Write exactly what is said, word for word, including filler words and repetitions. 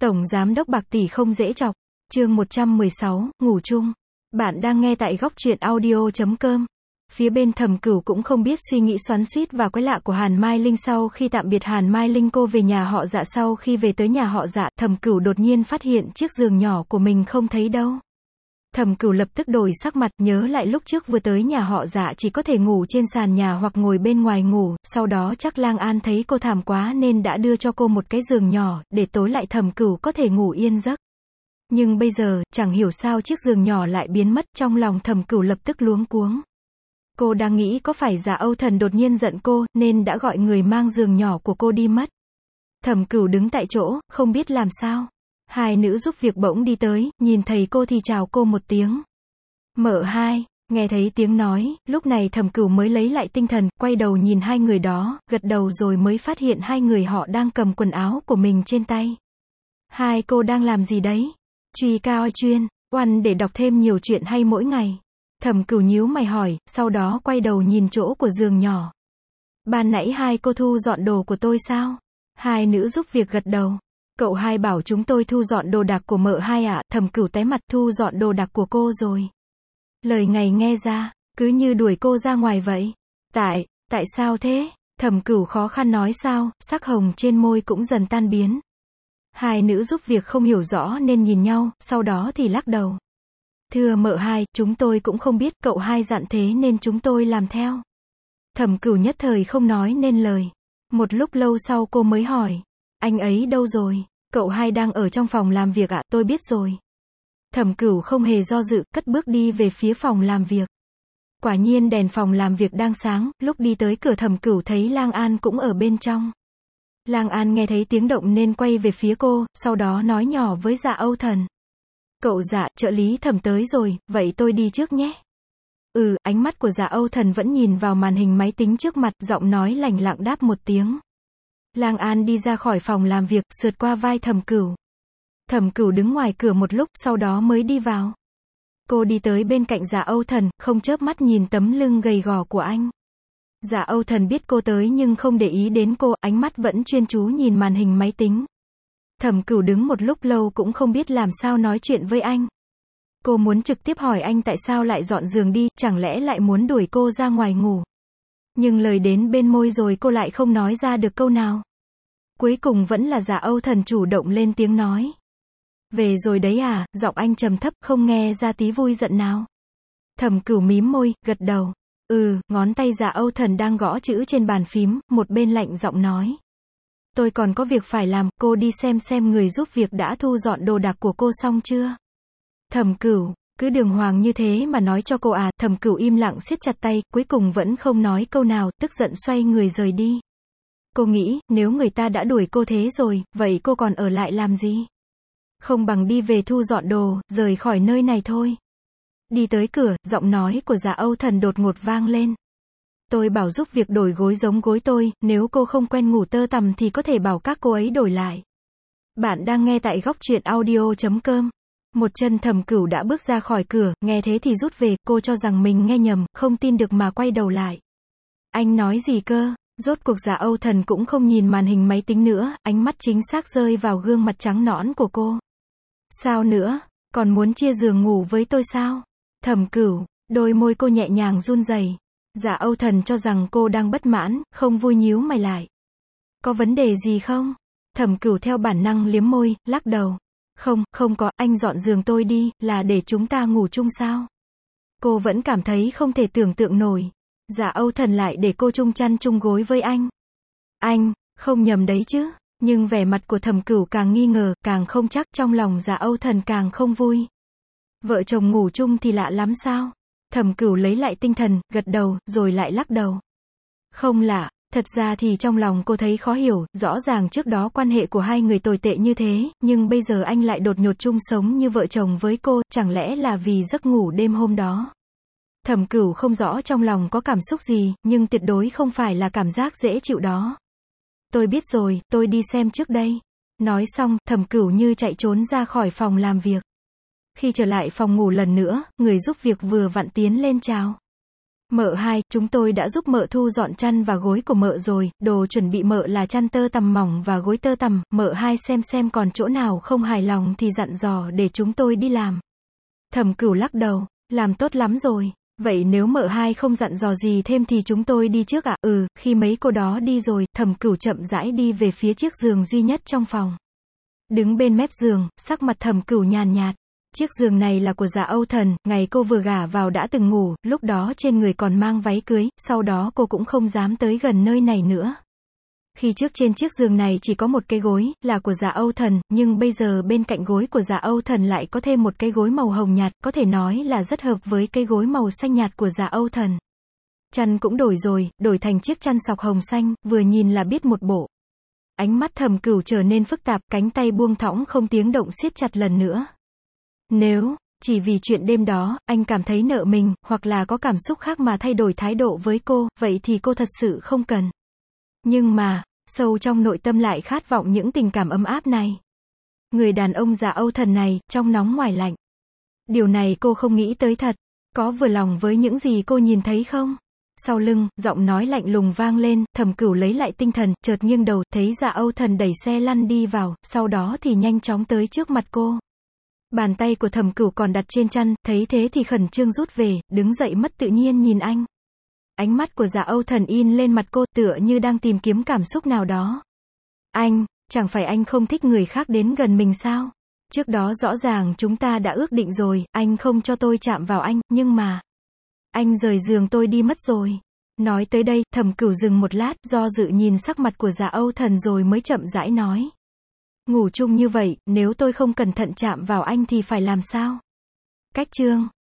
Tổng giám đốc bạc tỷ không dễ chọc. Chương một trăm mười sáu, ngủ chung. Bạn đang nghe tại góc truyện audio chấm com. Phía bên Thẩm Cửu cũng không biết suy nghĩ xoắn xuýt và quái lạ của Hàn Mai Linh. Sau khi tạm biệt Hàn Mai Linh, cô về nhà họ Dạ. Sau khi về tới nhà họ Dạ, Thẩm Cửu đột nhiên phát hiện chiếc giường nhỏ của mình không thấy đâu. Thẩm Cửu lập tức đổi sắc mặt, nhớ lại lúc trước vừa tới nhà họ Dạ chỉ có thể ngủ trên sàn nhà hoặc ngồi bên ngoài ngủ, sau đó chắc Lang An thấy cô thảm quá nên đã đưa cho cô một cái giường nhỏ, để tối lại Thẩm Cửu có thể ngủ yên giấc. Nhưng bây giờ, chẳng hiểu sao chiếc giường nhỏ lại biến mất, trong lòng Thẩm Cửu lập tức luống cuống. Cô đang nghĩ có phải Dạ Âu Thần đột nhiên giận cô, nên đã gọi người mang giường nhỏ của cô đi mất. Thẩm Cửu đứng tại chỗ, không biết làm sao. Hai nữ giúp việc bỗng đi tới, nhìn thấy cô thì chào cô một tiếng. Mợ hai, nghe thấy tiếng nói, lúc này Thẩm Cửu mới lấy lại tinh thần, quay đầu nhìn hai người đó, gật đầu rồi mới phát hiện hai người họ đang cầm quần áo của mình trên tay. Hai cô đang làm gì đấy? Truy cao chuyên, oan để đọc thêm nhiều chuyện hay mỗi ngày. Thẩm Cửu nhíu mày hỏi, sau đó quay đầu nhìn chỗ của giường nhỏ. Ban nãy hai cô thu dọn đồ của tôi sao? Hai nữ giúp việc gật đầu. Cậu hai bảo chúng tôi thu dọn đồ đạc của mợ hai ạ. Thẩm Cửu tái mặt, thu dọn đồ đạc của cô rồi. Lời này nghe ra, cứ như đuổi cô ra ngoài vậy. Tại, tại sao thế? Thẩm Cửu khó khăn nói sao, sắc hồng trên môi cũng dần tan biến. Hai nữ giúp việc không hiểu rõ nên nhìn nhau, sau đó thì lắc đầu. Thưa mợ hai, chúng tôi cũng không biết, cậu hai dặn thế nên chúng tôi làm theo. Thẩm Cửu nhất thời không nói nên lời. Một lúc lâu sau cô mới hỏi. Anh ấy đâu rồi? Cậu hai đang ở trong phòng làm việc ạ, tôi biết rồi. Thẩm Cửu không hề do dự, cất bước đi về phía phòng làm việc. Quả nhiên đèn phòng làm việc đang sáng, lúc đi tới cửa Thẩm Cửu thấy Lang An cũng ở bên trong. Lang An nghe thấy tiếng động nên quay về phía cô, sau đó nói nhỏ với Dạ Âu Thần. Cậu Dạ, trợ lý Thẩm tới rồi, vậy tôi đi trước nhé. Ừ, ánh mắt của Dạ Âu Thần vẫn nhìn vào màn hình máy tính trước mặt, giọng nói lạnh lặng đáp một tiếng. Lang An đi ra khỏi phòng làm việc, sượt qua vai Thẩm Cửu. Thẩm Cửu đứng ngoài cửa một lúc, sau đó mới đi vào. Cô đi tới bên cạnh Dạ Âu Thần, không chớp mắt nhìn tấm lưng gầy gò của anh. Dạ Âu Thần biết cô tới nhưng không để ý đến cô, ánh mắt vẫn chuyên chú nhìn màn hình máy tính. Thẩm Cửu đứng một lúc lâu cũng không biết làm sao nói chuyện với anh. Cô muốn trực tiếp hỏi anh tại sao lại dọn giường đi, chẳng lẽ lại muốn đuổi cô ra ngoài ngủ. Nhưng lời đến bên môi rồi cô lại không nói ra được câu nào. Cuối cùng vẫn là Dạ Âu Thần chủ động lên tiếng nói. Về rồi đấy à, giọng anh trầm thấp, không nghe ra tí vui giận nào. Thẩm Cửu mím môi, gật đầu. Ừ, ngón tay Dạ Âu Thần đang gõ chữ trên bàn phím, một bên lạnh giọng nói. Tôi còn có việc phải làm, cô đi xem xem người giúp việc đã thu dọn đồ đạc của cô xong chưa. Thẩm Cửu, cứ đường hoàng như thế mà nói cho cô à. Thẩm Cửu im lặng siết chặt tay, cuối cùng vẫn không nói câu nào, tức giận xoay người rời đi. Cô nghĩ, nếu người ta đã đuổi cô thế rồi, vậy cô còn ở lại làm gì? Không bằng đi về thu dọn đồ, rời khỏi nơi này thôi. Đi tới cửa, giọng nói của Dạ Âu Thần đột ngột vang lên. Tôi bảo giúp việc đổi gối giống gối tôi, nếu cô không quen ngủ tơ tằm thì có thể bảo các cô ấy đổi lại. Bạn đang nghe tại góc truyện audio chấm com. Một chân Thẩm Cửu đã bước ra khỏi cửa, nghe thế thì rút về, cô cho rằng mình nghe nhầm, không tin được mà quay đầu lại. Anh nói gì cơ? Rốt cuộc Dạ Âu Thần cũng không nhìn màn hình máy tính nữa, ánh mắt chính xác rơi vào gương mặt trắng nõn của cô. Sao nữa? Còn muốn chia giường ngủ với tôi sao? Thẩm Cửu, đôi môi cô nhẹ nhàng run rẩy. Dạ Âu Thần cho rằng cô đang bất mãn, không vui nhíu mày lại. Có vấn đề gì không? Thẩm Cửu theo bản năng liếm môi, lắc đầu. Không, không có, anh dọn giường tôi đi, là để chúng ta ngủ chung sao? Cô vẫn cảm thấy không thể tưởng tượng nổi. Dạ Âu Thần lại để cô chung chăn chung gối với anh. Anh, không nhầm đấy chứ? Nhưng vẻ mặt của Thẩm Cửu càng nghi ngờ, càng không chắc, trong lòng Dạ Âu Thần càng không vui. Vợ chồng ngủ chung thì lạ lắm sao? Thẩm Cửu lấy lại tinh thần, gật đầu, rồi lại lắc đầu. Không lạ, thật ra thì trong lòng cô thấy khó hiểu, rõ ràng trước đó quan hệ của hai người tồi tệ như thế, nhưng bây giờ anh lại đột ngột chung sống như vợ chồng với cô, chẳng lẽ là vì giấc ngủ đêm hôm đó? Thẩm Cửu không rõ trong lòng có cảm xúc gì, nhưng tuyệt đối không phải là cảm giác dễ chịu đó. Tôi biết rồi, tôi đi xem trước đây. Nói xong, Thẩm Cửu như chạy trốn ra khỏi phòng làm việc. Khi trở lại phòng ngủ lần nữa, người giúp việc vừa vặn tiến lên chào. Mợ hai, chúng tôi đã giúp mợ thu dọn chăn và gối của mợ rồi, đồ chuẩn bị mợ là chăn tơ tằm mỏng và gối tơ tằm, mợ hai xem xem còn chỗ nào không hài lòng thì dặn dò để chúng tôi đi làm. Thẩm Cửu lắc đầu, làm tốt lắm rồi. Vậy nếu mợ hai không dặn dò gì thêm thì chúng tôi đi trước ạ. Ừ, khi mấy cô đó đi rồi, Thẩm Cửu chậm rãi đi về phía chiếc giường duy nhất trong phòng. Đứng bên mép giường, sắc mặt Thẩm Cửu nhàn nhạt. Chiếc giường này là của Dạ Âu Thần, ngày cô vừa gả vào đã từng ngủ, lúc đó trên người còn mang váy cưới, sau đó cô cũng không dám tới gần nơi này nữa. Khi trước trên chiếc giường này chỉ có một cái gối, là của Dạ Âu Thần, nhưng bây giờ bên cạnh gối của Dạ Âu Thần lại có thêm một cái gối màu hồng nhạt, có thể nói là rất hợp với cái gối màu xanh nhạt của Dạ Âu Thần. Chăn cũng đổi rồi, đổi thành chiếc chăn sọc hồng xanh, vừa nhìn là biết một bộ. Ánh mắt Thẩm Cửu trở nên phức tạp, cánh tay buông thõng không tiếng động siết chặt lần nữa. Nếu, chỉ vì chuyện đêm đó, anh cảm thấy nợ mình, hoặc là có cảm xúc khác mà thay đổi thái độ với cô, vậy thì cô thật sự không cần. Nhưng mà, sâu trong nội tâm lại khát vọng những tình cảm ấm áp này. Người đàn ông Dạ Âu Thần này, trong nóng ngoài lạnh. Điều này cô không nghĩ tới thật. Có vừa lòng với những gì cô nhìn thấy không? Sau lưng, giọng nói lạnh lùng vang lên, Thẩm Cửu lấy lại tinh thần, chợt nghiêng đầu, thấy Dạ Âu Thần đẩy xe lăn đi vào, sau đó thì nhanh chóng tới trước mặt cô. Bàn tay của Thẩm Cửu còn đặt trên chăn, thấy thế thì khẩn trương rút về, đứng dậy mất tự nhiên nhìn anh. Ánh mắt của Dạ Âu Thần in lên mặt cô, tựa như đang tìm kiếm cảm xúc nào đó. Anh, chẳng phải anh không thích người khác đến gần mình sao? Trước đó rõ ràng chúng ta đã ước định rồi, anh không cho tôi chạm vào anh, nhưng mà... Anh rời giường tôi đi mất rồi. Nói tới đây, Thẩm Cửu dừng một lát, do dự nhìn sắc mặt của Dạ Âu Thần rồi mới chậm rãi nói. Ngủ chung như vậy, nếu tôi không cẩn thận chạm vào anh thì phải làm sao? Cách chương